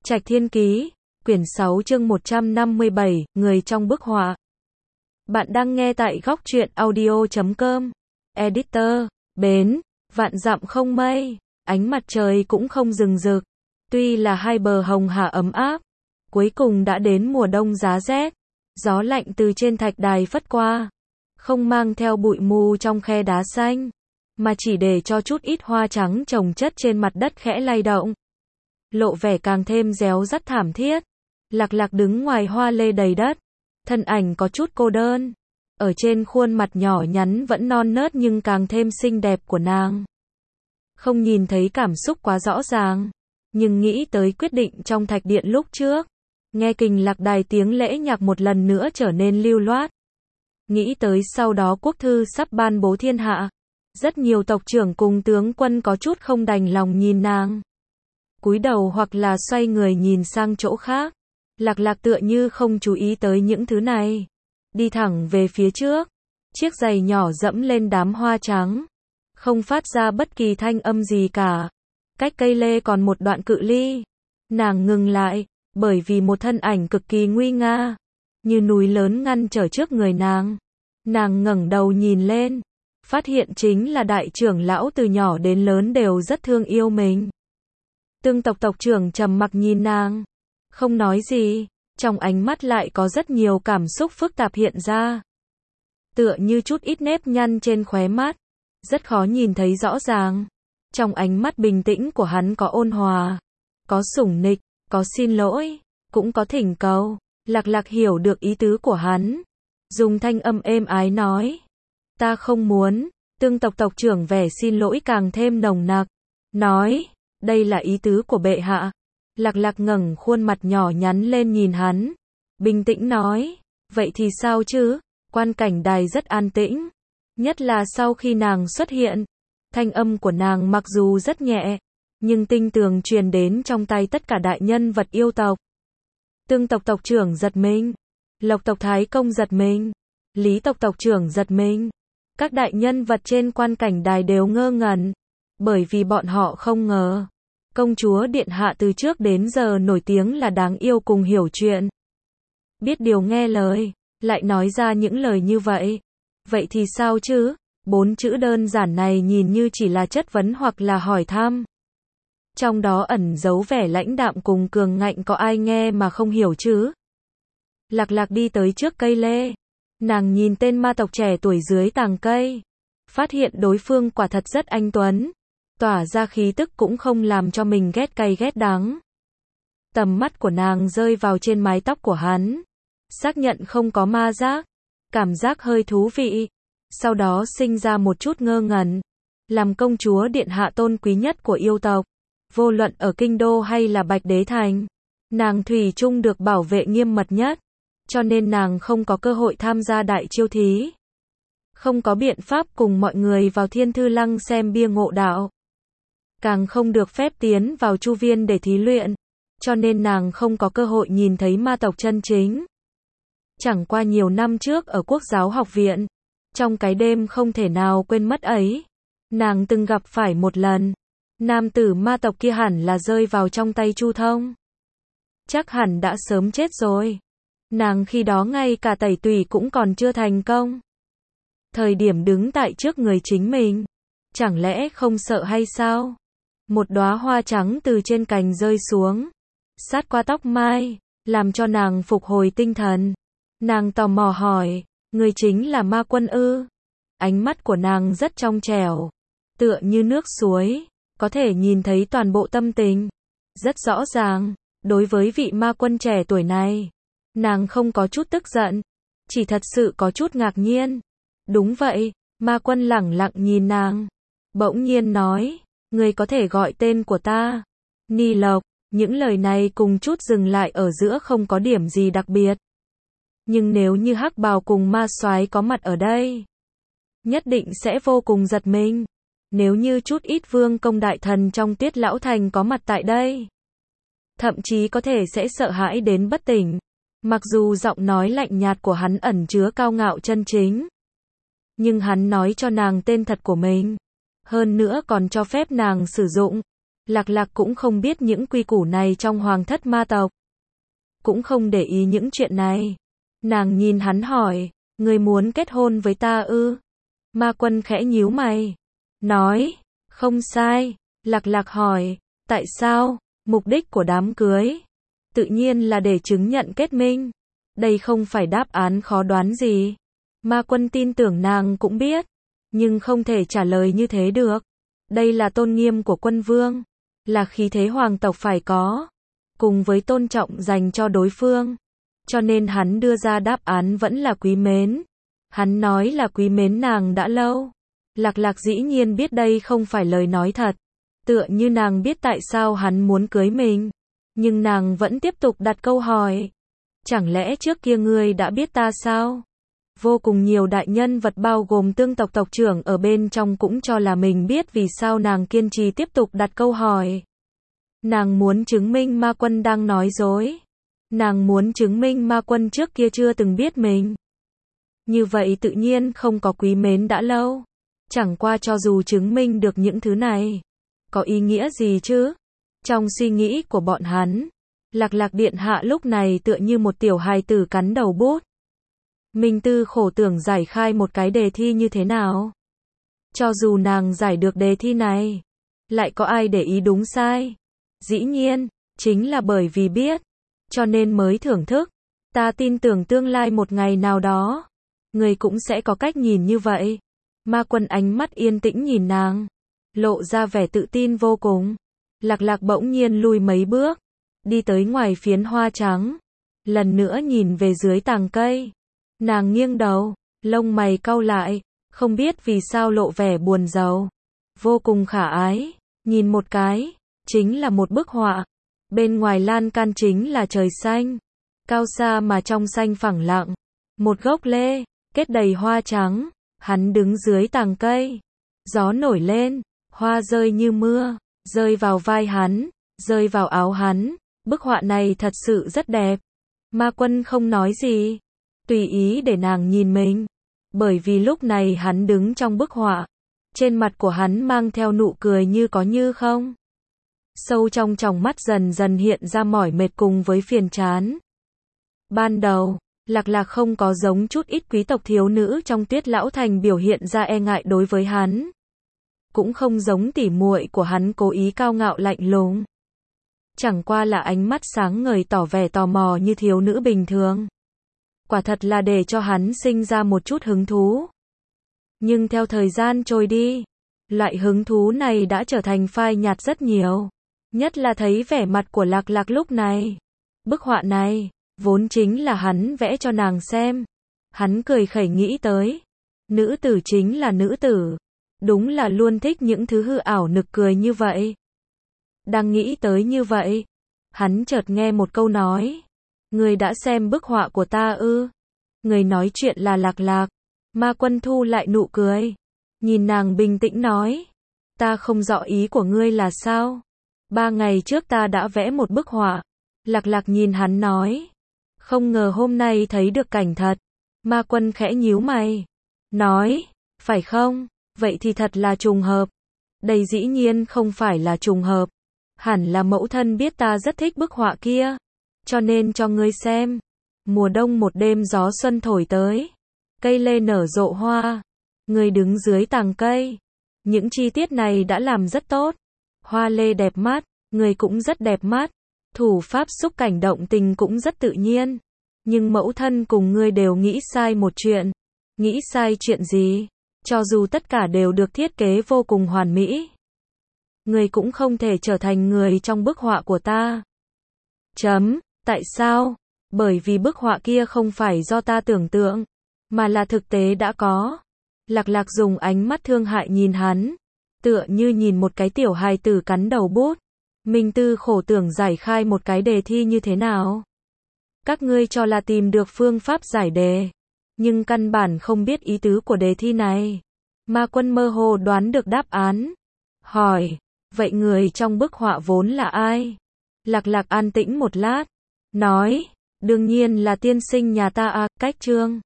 Trạch Thiên Ký, quyển 6 chương 157, người trong bức họa. Bạn đang nghe tại góc truyện audio.com. Editor, Bến, vạn dặm không mây, ánh mặt trời cũng không rừng rực. Tuy là hai bờ hồng hà ấm áp, cuối cùng đã đến mùa đông giá rét. Gió lạnh từ trên thạch đài phất qua, không mang theo bụi mù trong khe đá xanh, mà chỉ để cho chút ít hoa trắng chồng chất trên mặt đất khẽ lay động. Lộ vẻ càng thêm réo rắt thảm thiết. Lạc Lạc đứng ngoài hoa lê đầy đất, thân ảnh có chút cô đơn. Ở trên khuôn mặt nhỏ nhắn vẫn non nớt nhưng càng thêm xinh đẹp của nàng. Không nhìn thấy cảm xúc quá rõ ràng, nhưng nghĩ tới quyết định trong thạch điện lúc trước. Nghe kình lạc đài tiếng lễ nhạc một lần nữa trở nên lưu loát. Nghĩ tới sau đó quốc thư sắp ban bố thiên hạ. Rất nhiều tộc trưởng cùng tướng quân có chút không đành lòng nhìn nàng. Cúi đầu hoặc là xoay người nhìn sang chỗ khác. Lạc Lạc tựa như không chú ý tới những thứ này. Đi thẳng về phía trước. Chiếc giày nhỏ dẫm lên đám hoa trắng. Không phát ra bất kỳ thanh âm gì cả. Cách cây lê còn một đoạn cự ly. Nàng ngừng lại, bởi vì một thân ảnh cực kỳ nguy nga, như núi lớn ngăn trở trước người nàng. Nàng ngẩng đầu nhìn lên, phát hiện chính là đại trưởng lão từ nhỏ đến lớn đều rất thương yêu mình. Tương tộc tộc trưởng trầm mặc nhìn nàng, không nói gì, trong ánh mắt lại có rất nhiều cảm xúc phức tạp hiện ra. Tựa như chút ít nếp nhăn trên khóe mắt, rất khó nhìn thấy rõ ràng. Trong ánh mắt bình tĩnh của hắn có ôn hòa, có sủng nịch, có xin lỗi, cũng có thỉnh cầu. Lạc Lạc hiểu được ý tứ của hắn, dùng thanh âm êm ái nói: "Ta không muốn." Tương tộc tộc trưởng vẻ xin lỗi càng thêm nồng nặc, nói: "Đây là ý tứ của bệ hạ." Lạc Lạc ngẩng khuôn mặt nhỏ nhắn lên nhìn hắn, bình tĩnh nói: "Vậy thì sao chứ?" Quan cảnh đài rất an tĩnh, nhất là sau khi nàng xuất hiện. Thanh âm của nàng mặc dù rất nhẹ, nhưng tinh tường truyền đến trong tay tất cả đại nhân vật yêu tộc. Tương tộc tộc trưởng giật mình, Lộc tộc Thái Công giật mình, Lý tộc tộc trưởng giật mình. Các đại nhân vật trên quan cảnh đài đều ngơ ngẩn, bởi vì bọn họ không ngờ công chúa điện hạ từ trước đến giờ nổi tiếng là đáng yêu cùng hiểu chuyện, biết điều nghe lời, lại nói ra những lời như vậy. Vậy thì sao chứ? 4 chữ đơn giản này nhìn như chỉ là chất vấn hoặc là hỏi thăm. Trong đó ẩn giấu vẻ lãnh đạm cùng cường ngạnh, có ai nghe mà không hiểu chứ? Lạc Lạc đi tới trước cây lê. Nàng nhìn tên ma tộc trẻ tuổi dưới tàng cây. Phát hiện đối phương quả thật rất anh tuấn. Tỏa ra khí tức cũng không làm cho mình ghét cay ghét đắng. Tầm mắt của nàng rơi vào trên mái tóc của hắn. Xác nhận không có ma giác. Cảm giác hơi thú vị. Sau đó sinh ra một chút ngơ ngẩn. Làm công chúa điện hạ tôn quý nhất của yêu tộc, vô luận ở kinh đô hay là Bạch Đế Thành, nàng thủy chung được bảo vệ nghiêm mật nhất, cho nên nàng không có cơ hội tham gia đại chiêu thí. Không có biện pháp cùng mọi người vào Thiên Thư Lăng xem bia ngộ đạo. Càng không được phép tiến vào Chu Viên để thí luyện, cho nên nàng không có cơ hội nhìn thấy ma tộc chân chính. Chẳng qua nhiều năm trước ở Quốc giáo học viện, trong cái đêm không thể nào quên mất ấy, nàng từng gặp phải một lần. Nam tử ma tộc kia hẳn là rơi vào trong tay Chu Thông. Chắc hẳn đã sớm chết rồi. Nàng khi đó ngay cả tẩy tủy cũng còn chưa thành công. Thời điểm đứng tại trước người chính mình, chẳng lẽ không sợ hay sao? Một đóa hoa trắng từ trên cành rơi xuống, sát qua tóc mai, làm cho nàng phục hồi tinh thần. Nàng tò mò hỏi: "Người chính là Ma Quân ư?" Ánh mắt của nàng rất trong trẻo, tựa như nước suối, có thể nhìn thấy toàn bộ tâm tình. Rất rõ ràng, đối với vị ma quân trẻ tuổi này, nàng không có chút tức giận, chỉ thật sự có chút ngạc nhiên. Đúng vậy, ma quân lẳng lặng nhìn nàng, bỗng nhiên nói: "Người có thể gọi tên của ta, Ni Lộc." Những lời này cùng chút dừng lại ở giữa, không có điểm gì đặc biệt. Nhưng nếu như Hắc Bào cùng ma soái có mặt ở đây, nhất định sẽ vô cùng giật mình. Nếu như chút ít vương công đại thần trong Tiết Lão Thành có mặt tại đây, thậm chí có thể sẽ sợ hãi đến bất tỉnh. Mặc dù giọng nói lạnh nhạt của hắn ẩn chứa cao ngạo chân chính, nhưng hắn nói cho nàng tên thật của mình, hơn nữa còn cho phép nàng sử dụng. Lạc Lạc cũng không biết những quy củ này trong hoàng thất ma tộc. Cũng không để ý những chuyện này. Nàng nhìn hắn hỏi, ngươi muốn kết hôn với ta ư? Ma Quân khẽ nhíu mày. Nói, không sai. Lạc Lạc hỏi, tại sao? Mục đích của đám cưới. Tự nhiên là để chứng nhận kết minh. Đây không phải đáp án khó đoán gì. Ma Quân tin tưởng nàng cũng biết. Nhưng không thể trả lời như thế được. Đây là tôn nghiêm của quân vương. Là khí thế hoàng tộc phải có. Cùng với tôn trọng dành cho đối phương. Cho nên hắn đưa ra đáp án vẫn là quý mến. Hắn nói là quý mến nàng đã lâu. Lạc Lạc dĩ nhiên biết đây không phải lời nói thật. Tựa như nàng biết tại sao hắn muốn cưới mình. Nhưng nàng vẫn tiếp tục đặt câu hỏi. Chẳng lẽ trước kia ngươi đã biết ta sao? Vô cùng nhiều đại nhân vật bao gồm tương tộc tộc trưởng ở bên trong cũng cho là mình biết, vì sao nàng kiên trì tiếp tục đặt câu hỏi. Nàng muốn chứng minh Ma Quân đang nói dối. Nàng muốn chứng minh Ma Quân trước kia chưa từng biết mình. Như vậy tự nhiên không có quý mến đã lâu. Chẳng qua cho dù chứng minh được những thứ này, có ý nghĩa gì chứ? Trong suy nghĩ của bọn hắn, Lạc Lạc điện hạ lúc này tựa như một tiểu hài tử cắn đầu bút. Minh Tư khổ tưởng giải khai một cái đề thi như thế nào. Cho dù nàng giải được đề thi này, lại có ai để ý đúng sai? Dĩ nhiên, chính là bởi vì biết, cho nên mới thưởng thức. Ta tin tưởng tương lai một ngày nào đó, người cũng sẽ có cách nhìn như vậy. Ma Quân ánh mắt yên tĩnh nhìn nàng, lộ ra vẻ tự tin vô cùng. Lạc Lạc bỗng nhiên lùi mấy bước, đi tới ngoài phiến hoa trắng, lần nữa nhìn về dưới tàng cây. Nàng nghiêng đầu, lông mày cau lại, không biết vì sao lộ vẻ buồn rầu. Vô cùng khả ái, nhìn một cái, chính là một bức họa. Bên ngoài lan can chính là trời xanh, cao xa mà trong xanh phẳng lặng. Một gốc lê, kết đầy hoa trắng, hắn đứng dưới tàng cây. Gió nổi lên, hoa rơi như mưa, rơi vào vai hắn, rơi vào áo hắn. Bức họa này thật sự rất đẹp. Ma Quân không nói gì, tùy ý để nàng nhìn mình. Bởi vì lúc này hắn đứng trong bức họa, trên mặt của hắn mang theo nụ cười như có như không. Sâu trong tròng mắt dần dần hiện ra mỏi mệt cùng với phiền chán. Ban đầu, Lạc Lạc không có giống chút ít quý tộc thiếu nữ trong Tuyết Lão Thành biểu hiện ra e ngại đối với hắn. Cũng không giống tỉ muội của hắn cố ý cao ngạo lạnh lùng. Chẳng qua là ánh mắt sáng ngời tỏ vẻ tò mò như thiếu nữ bình thường. Quả thật là để cho hắn sinh ra một chút hứng thú. Nhưng theo thời gian trôi đi, loại hứng thú này đã trở thành phai nhạt rất nhiều. Nhất là thấy vẻ mặt của Lạc Lạc lúc này. Bức họa này, vốn chính là hắn vẽ cho nàng xem. Hắn cười khẩy nghĩ tới. Nữ tử chính là nữ tử. Đúng là luôn thích những thứ hư ảo nực cười như vậy. Đang nghĩ tới như vậy, hắn chợt nghe một câu nói. Người đã xem bức họa của ta ư? Người nói chuyện là Lạc Lạc. Ma Quân thu lại nụ cười. Nhìn nàng bình tĩnh nói. Ta không rõ ý của ngươi là sao? 3 ngày trước ta đã vẽ một bức họa. Lạc Lạc nhìn hắn nói. Không ngờ hôm nay thấy được cảnh thật. Ma Quân khẽ nhíu mày. Nói, phải không? Vậy thì thật là trùng hợp. Đây dĩ nhiên không phải là trùng hợp. Hẳn là mẫu thân biết ta rất thích bức họa kia. Cho nên cho ngươi xem. Mùa đông một đêm gió xuân thổi tới. Cây lê nở rộ hoa. Ngươi đứng dưới tàng cây. Những chi tiết này đã làm rất tốt. Hoa lê đẹp mắt, ngươi cũng rất đẹp mắt. Thủ pháp xúc cảnh động tình cũng rất tự nhiên. Nhưng mẫu thân cùng ngươi đều nghĩ sai một chuyện. Nghĩ sai chuyện gì? Cho dù tất cả đều được thiết kế vô cùng hoàn mỹ, ngươi cũng không thể trở thành người trong bức họa của ta. Tại sao? Bởi vì bức họa kia không phải do ta tưởng tượng, mà là thực tế đã có. Lạc Lạc dùng ánh mắt thương hại nhìn hắn, tựa như nhìn một cái tiểu hài tử cắn đầu bút. Minh Tư khổ tưởng giải khai một cái đề thi như thế nào. Các ngươi cho là tìm được phương pháp giải đề, nhưng căn bản không biết ý tứ của đề thi này. Ma Quân mơ hồ đoán được đáp án. Hỏi, vậy người trong bức họa vốn là ai? Lạc Lạc an tĩnh một lát, nói, đương nhiên là tiên sinh nhà ta à. Cách chương